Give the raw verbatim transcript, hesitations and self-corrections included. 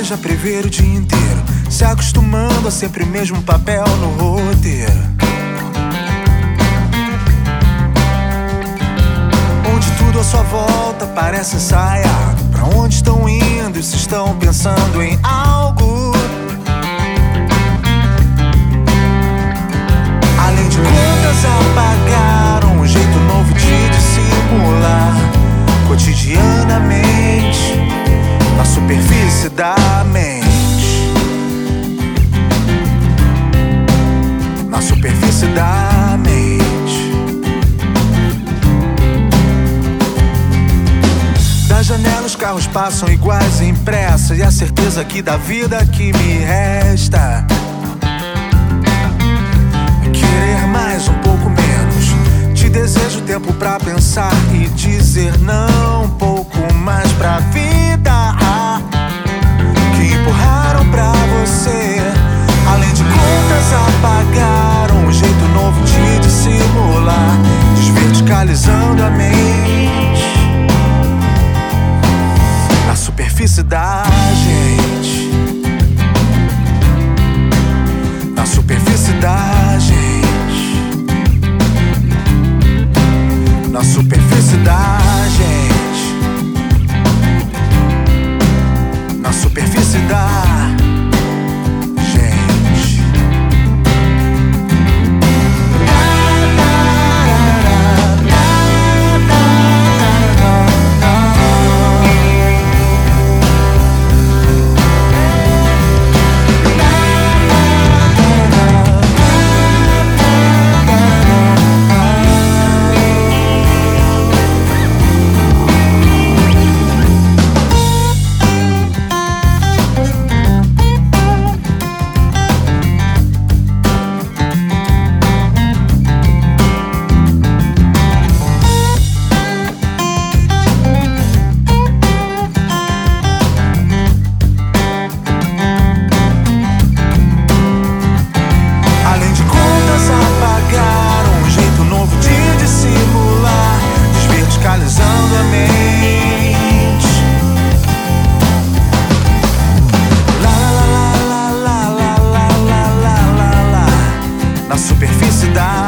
já prever o dia inteiro, se acostumando a sempre o mesmo papel no roteiro. Onde tudo à sua volta parece ensaiado. Pra onde estão indo e se estão pensando em algo? Além de contas a pagar, um jeito novo de dissimular cotidianamente na superfície da mente, na superfície da mente. Da janela os carros passam iguais em pressa, e a certeza que da vida que me resta é querer mais um pouco menos. Te desejo tempo pra pensar e dizer não, um pouco mais pra vida que empurraram pra você. Além de contas a pagar, um jeito novo de dissimular, desverticalizando a mente na superfície da gente, na superfície da gente, na superfície da gente, na superfície da gente. Desverticalizando a mente, lá lá lá lá lá lá lá lá lá lá, na superfície da